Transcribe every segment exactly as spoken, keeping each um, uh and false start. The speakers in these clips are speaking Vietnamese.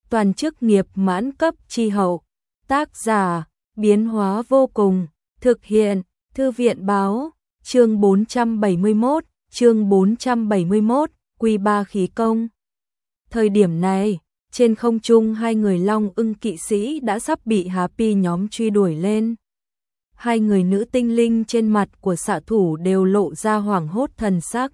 toàn chức nghiệp mãn cấp chi hậu. Tác giả, biến hóa vô cùng, thực hiện, Thư viện báo, chương bốn trăm bảy mươi mốt, chương bốn trăm bảy mươi mốt, Quy ba khí công. Thời điểm này, trên không trung hai người Long Ưng kỵ sĩ đã sắp bị Happy nhóm truy đuổi lên. Hai người nữ tinh linh trên mặt của xạ thủ đều lộ ra hoảng hốt thần sắc.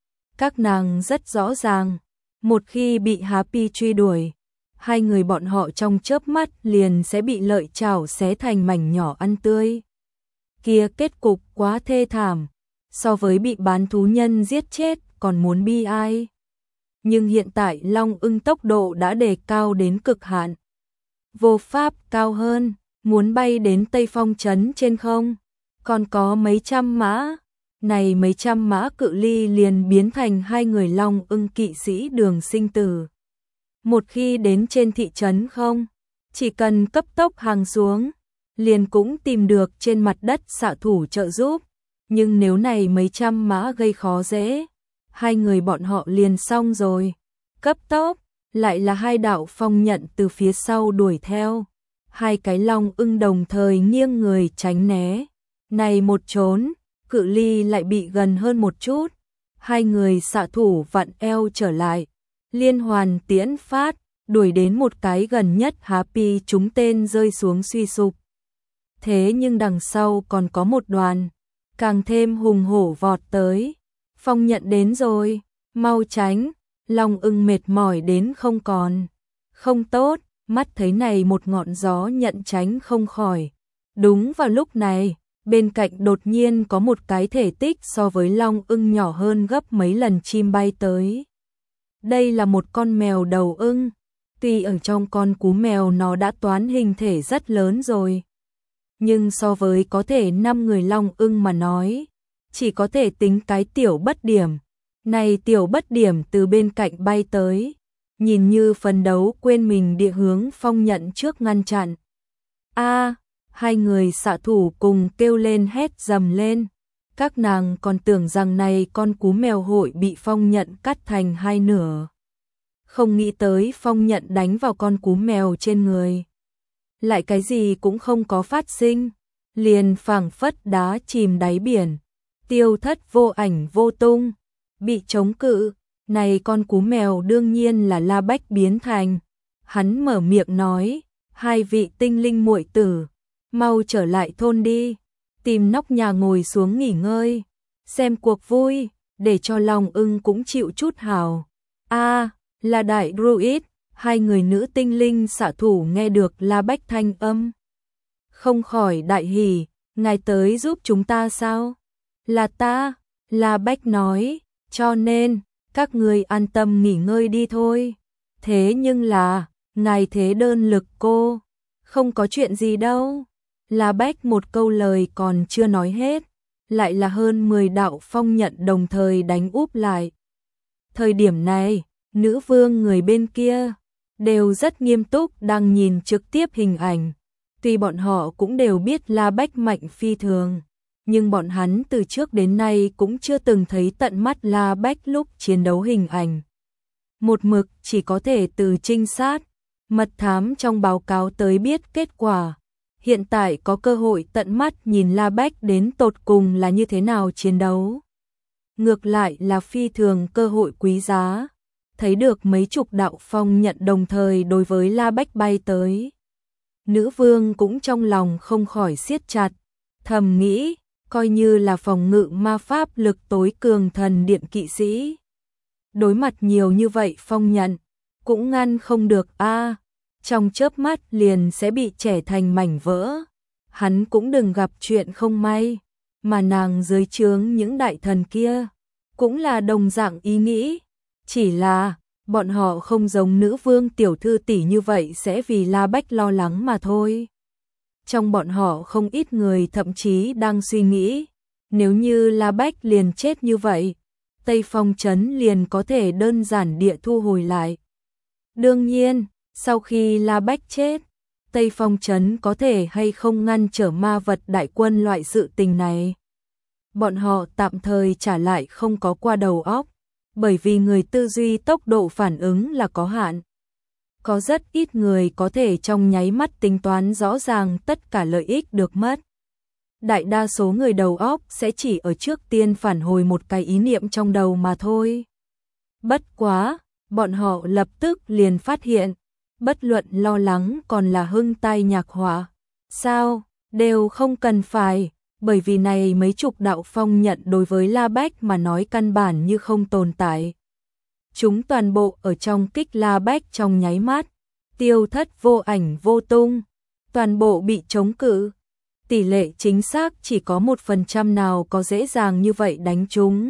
Các nàng rất rõ ràng, một khi bị Happy truy đuổi, hai người bọn họ trong chớp mắt liền sẽ bị lợi chảo xé thành mảnh nhỏ ăn tươi. Kia kết cục quá thê thảm, so với bị bán thú nhân giết chết còn muốn bi ai. Nhưng hiện tại Long Ưng tốc độ đã đề cao đến cực hạn. Vô pháp cao hơn, muốn bay đến Tây Phong trấn trên không, còn có mấy trăm mã. Này mấy trăm mã cự ly liền biến thành hai người Long Ưng kỵ sĩ đường sinh tử. Một khi đến trên thị trấn không, chỉ cần cấp tốc hàng xuống, liền cũng tìm được trên mặt đất xạ thủ trợ giúp. Nhưng nếu này mấy trăm mã gây khó dễ, hai người bọn họ liền xong rồi. Cấp tốc, lại là hai đạo phong nhận từ phía sau đuổi theo. Hai cái Long Ưng đồng thời nghiêng người tránh né. Này một trốn, cự ly lại bị gần hơn một chút. Hai người xạ thủ vặn eo trở lại, liên hoàn tiễn phát, đuổi đến một cái gần nhất Happy chúng tên rơi xuống suy sụp. Thế nhưng đằng sau còn có một đoàn, càng thêm hùng hổ vọt tới. Phong nhận đến rồi, mau tránh. Long Ưng mệt mỏi đến không còn. Không tốt, mắt thấy này một ngọn gió nhận tránh không khỏi. Đúng vào lúc này, bên cạnh đột nhiên có một cái thể tích so với Long Ưng nhỏ hơn gấp mấy lần chim bay tới. Đây là một con mèo đầu ưng, tuy ở trong con cú mèo nó đã toán hình thể rất lớn rồi. Nhưng so với có thể năm người Long Ưng mà nói, chỉ có thể tính cái tiểu bất điểm. Này tiểu bất điểm từ bên cạnh bay tới, nhìn như phấn đấu quên mình địa hướng phong nhận trước ngăn chặn. A, hai người xạ thủ cùng kêu lên hét dầm lên. Các nàng còn tưởng rằng này con cú mèo hội bị phong nhận cắt thành hai nửa. Không nghĩ tới phong nhận đánh vào con cú mèo trên người. Lại cái gì cũng không có phát sinh, liền phảng phất đá chìm đáy biển, tiêu thất vô ảnh vô tung, bị chống cự. Này con cú mèo đương nhiên là La Bách biến thành. Hắn mở miệng nói, hai vị tinh linh muội tử, mau trở lại thôn đi, tìm nóc nhà ngồi xuống nghỉ ngơi, xem cuộc vui, để cho Long Ưng cũng chịu chút hào. A, là đại druid. Hai người nữ tinh linh xạ thủ nghe được La Bách thanh âm, không khỏi đại hỉ. Ngài tới giúp chúng ta sao? Là ta, La Bách nói, cho nên các người an tâm nghỉ ngơi đi thôi. Thế nhưng là, ngài thế đơn lực cô, không có chuyện gì đâu. La Bách một câu lời còn chưa nói hết, lại là hơn mười đạo phong nhận đồng thời đánh úp lại. Thời điểm này, nữ vương người bên kia đều rất nghiêm túc đang nhìn trực tiếp hình ảnh. Tuy bọn họ cũng đều biết La Bách mạnh phi thường, nhưng bọn hắn từ trước đến nay cũng chưa từng thấy tận mắt La Bách lúc chiến đấu hình ảnh. Một mực chỉ có thể từ trinh sát, mật thám trong báo cáo tới biết kết quả. Hiện tại có cơ hội tận mắt nhìn La Bách đến tột cùng là như thế nào chiến đấu. Ngược lại là phi thường cơ hội quý giá. Thấy được mấy chục đạo phong nhận đồng thời đối với La Bách bay tới. Nữ vương cũng trong lòng không khỏi siết chặt, thầm nghĩ, coi như là phòng ngự ma pháp lực tối cường thần điện kỵ sĩ. Đối mặt nhiều như vậy phong nhận, cũng ngăn không được a, trong chớp mắt liền sẽ bị chẻ thành mảnh vỡ. Hắn cũng đừng gặp chuyện không may, mà nàng dưới trướng những đại thần kia, cũng là đồng dạng ý nghĩ. Chỉ là, bọn họ không giống nữ vương tiểu thư tỷ như vậy sẽ vì La Bách lo lắng mà thôi. Trong bọn họ không ít người thậm chí đang suy nghĩ, nếu như La Bách liền chết như vậy, Tây Phong trấn liền có thể đơn giản địa thu hồi lại. Đương nhiên, sau khi La Bách chết, Tây Phong trấn có thể hay không ngăn trở ma vật đại quân loại sự tình này. Bọn họ tạm thời trả lại không có qua đầu óc, bởi vì người tư duy tốc độ phản ứng là có hạn. Có rất ít người có thể trong nháy mắt tính toán rõ ràng tất cả lợi ích được mất. Đại đa số người đầu óc sẽ chỉ ở trước tiên phản hồi một cái ý niệm trong đầu mà thôi. Bất quá, bọn họ lập tức liền phát hiện, bất luận lo lắng còn là hưng tai nhạc họa. Sao, đều không cần phải, bởi vì này mấy chục đạo phong nhận đối với La Bách mà nói căn bản như không tồn tại. Chúng toàn bộ ở trong kích La Bách trong nháy mắt, tiêu thất vô ảnh vô tung, toàn bộ bị chống cự. Tỷ lệ chính xác chỉ có một phần trăm nào có dễ dàng như vậy đánh chúng.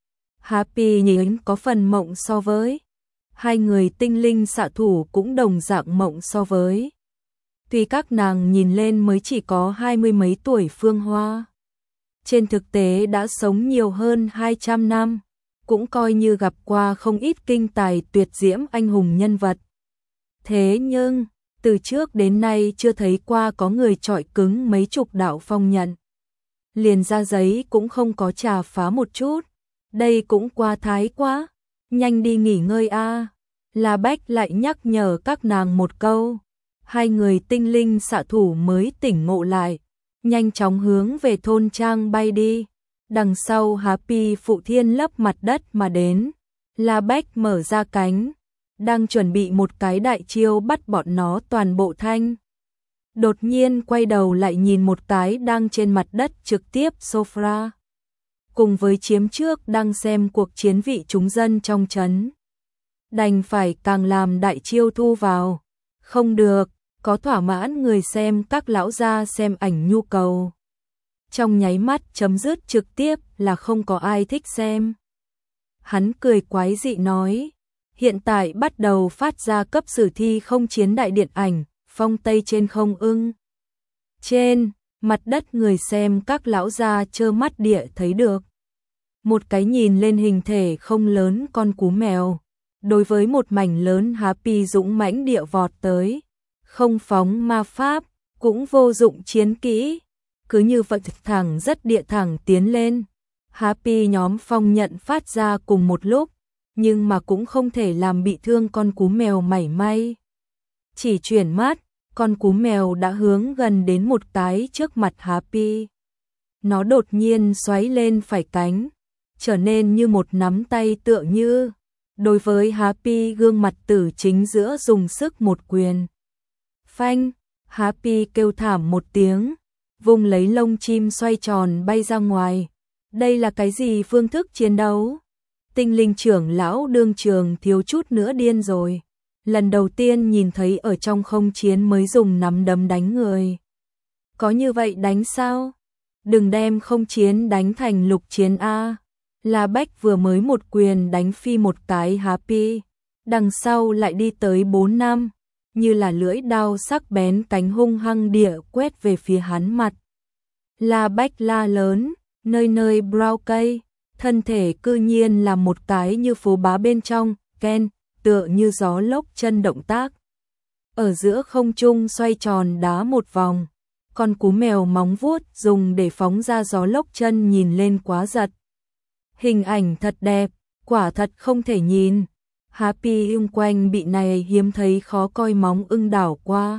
Happy nhìn có phần mộng so với. Hai người tinh linh xạ thủ cũng đồng dạng mộng so với. Tuy các nàng nhìn lên mới chỉ có hai mươi mấy tuổi Phương Hoa. Trên thực tế đã sống nhiều hơn hai trăm năm, cũng coi như gặp qua không ít kinh tài tuyệt diễm anh hùng nhân vật. Thế nhưng, từ trước đến nay chưa thấy qua có người chọi cứng mấy chục đạo phong nhận. Liền ra giấy cũng không có trà phá một chút. Đây cũng quá thái quá. Nhanh đi nghỉ ngơi a. La Bách lại nhắc nhở các nàng một câu. Hai người tinh linh xạ thủ mới tỉnh ngộ lại, nhanh chóng hướng về thôn trang bay đi. Đằng sau Happy phụ thiên lấp mặt đất mà đến. La Bách mở ra cánh, đang chuẩn bị một cái đại chiêu bắt bọn nó toàn bộ thanh. Đột nhiên quay đầu lại nhìn một cái đang trên mặt đất trực tiếp Sofra. Cùng với chiếm trước đang xem cuộc chiến vị chúng dân trong trấn. Đành phải càng làm đại chiêu thu vào. Không được, có thỏa mãn người xem các lão gia xem ảnh nhu cầu. Trong nháy mắt chấm dứt trực tiếp là không có ai thích xem. Hắn cười quái dị nói, hiện tại bắt đầu phát ra cấp sử thi không chiến đại điện ảnh, phong tây trên không ưng. Trên, mặt đất người xem các lão gia trơ mắt địa thấy được. Một cái nhìn lên hình thể không lớn con cú mèo, đối với một mảnh lớn Happy dũng mãnh địa vọt tới. Không phóng ma pháp, cũng vô dụng chiến kỹ. Cứ như vậy thẳng rất địa thẳng tiến lên. Happy nhóm phong nhận phát ra cùng một lúc, nhưng mà cũng không thể làm bị thương con cú mèo mảy may. Chỉ chuyển mắt, con cú mèo đã hướng gần đến một cái trước mặt Happy. Nó đột nhiên xoáy lên phải cánh, trở nên như một nắm tay tựa như. Đối với Happy gương mặt tử chính giữa dùng sức một quyền. Phanh, Happy kêu thảm một tiếng, vùng lấy lông chim xoay tròn bay ra ngoài. Đây là cái gì phương thức chiến đấu? Tinh linh trưởng lão đương trường thiếu chút nữa điên rồi. Lần đầu tiên nhìn thấy ở trong không chiến mới dùng nắm đấm đánh người. Có như vậy đánh sao? Đừng đem không chiến đánh thành lục chiến A. La Bách vừa mới một quyền đánh phi một cái Happy. Đằng sau lại đi tới bốn năm. Như là lưỡi đao sắc bén cánh hung hăng địa quét về phía hắn mặt. La Bách la lớn, nơi nơi brow cây, thân thể cư nhiên là một cái như phố bá bên trong, Ken, tựa như gió lốc chân động tác. Ở giữa không trung xoay tròn đá một vòng, con cú mèo móng vuốt dùng để phóng ra gió lốc chân nhìn lên quá giật. Hình ảnh thật đẹp, quả thật không thể nhìn. Happy ung quanh bị này hiếm thấy khó coi móng ưng đảo qua.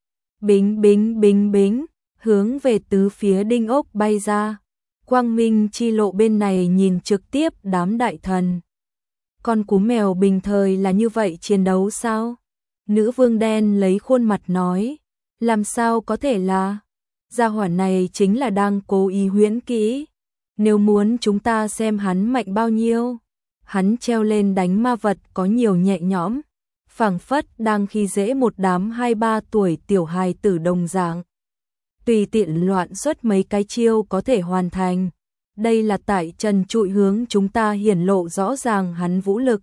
Bính bính bính bính, hướng về tứ phía đinh ốc bay ra. Quang minh chi lộ bên này nhìn trực tiếp đám đại thần. Con cú mèo bình thời là như vậy chiến đấu sao? Nữ vương đen lấy khuôn mặt nói. Làm sao có thể là? Gia hỏa này chính là đang cố ý huyễn kỹ. Nếu muốn chúng ta xem hắn mạnh bao nhiêu. Hắn treo lên đánh ma vật có nhiều nhẹ nhõm, phảng phất đang khi dễ một đám hai ba tuổi tiểu hài tử đồng dạng. Tùy tiện loạn xuất mấy cái chiêu có thể hoàn thành. Đây là tại trần trụi hướng chúng ta hiển lộ rõ ràng hắn vũ lực.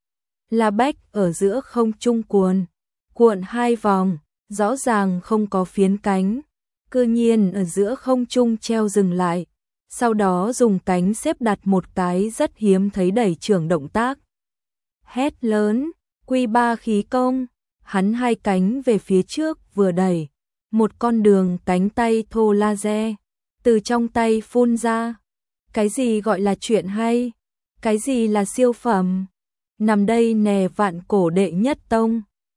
La Bách ở giữa không trung cuộn, cuộn hai vòng, rõ ràng không có phiến cánh. Cư nhiên ở giữa không trung treo dừng lại. Sau đó dùng cánh xếp đặt một cái rất hiếm thấy đẩy trưởng động tác. Hét lớn, quy ba khí công, hắn hai cánh về phía trước vừa đẩy. Một con đường cánh tay thô laser, từ trong tay phun ra. Cái gì gọi là chuyện hay? Cái gì là siêu phẩm? Nằm đây nè vạn cổ đệ nhất tông.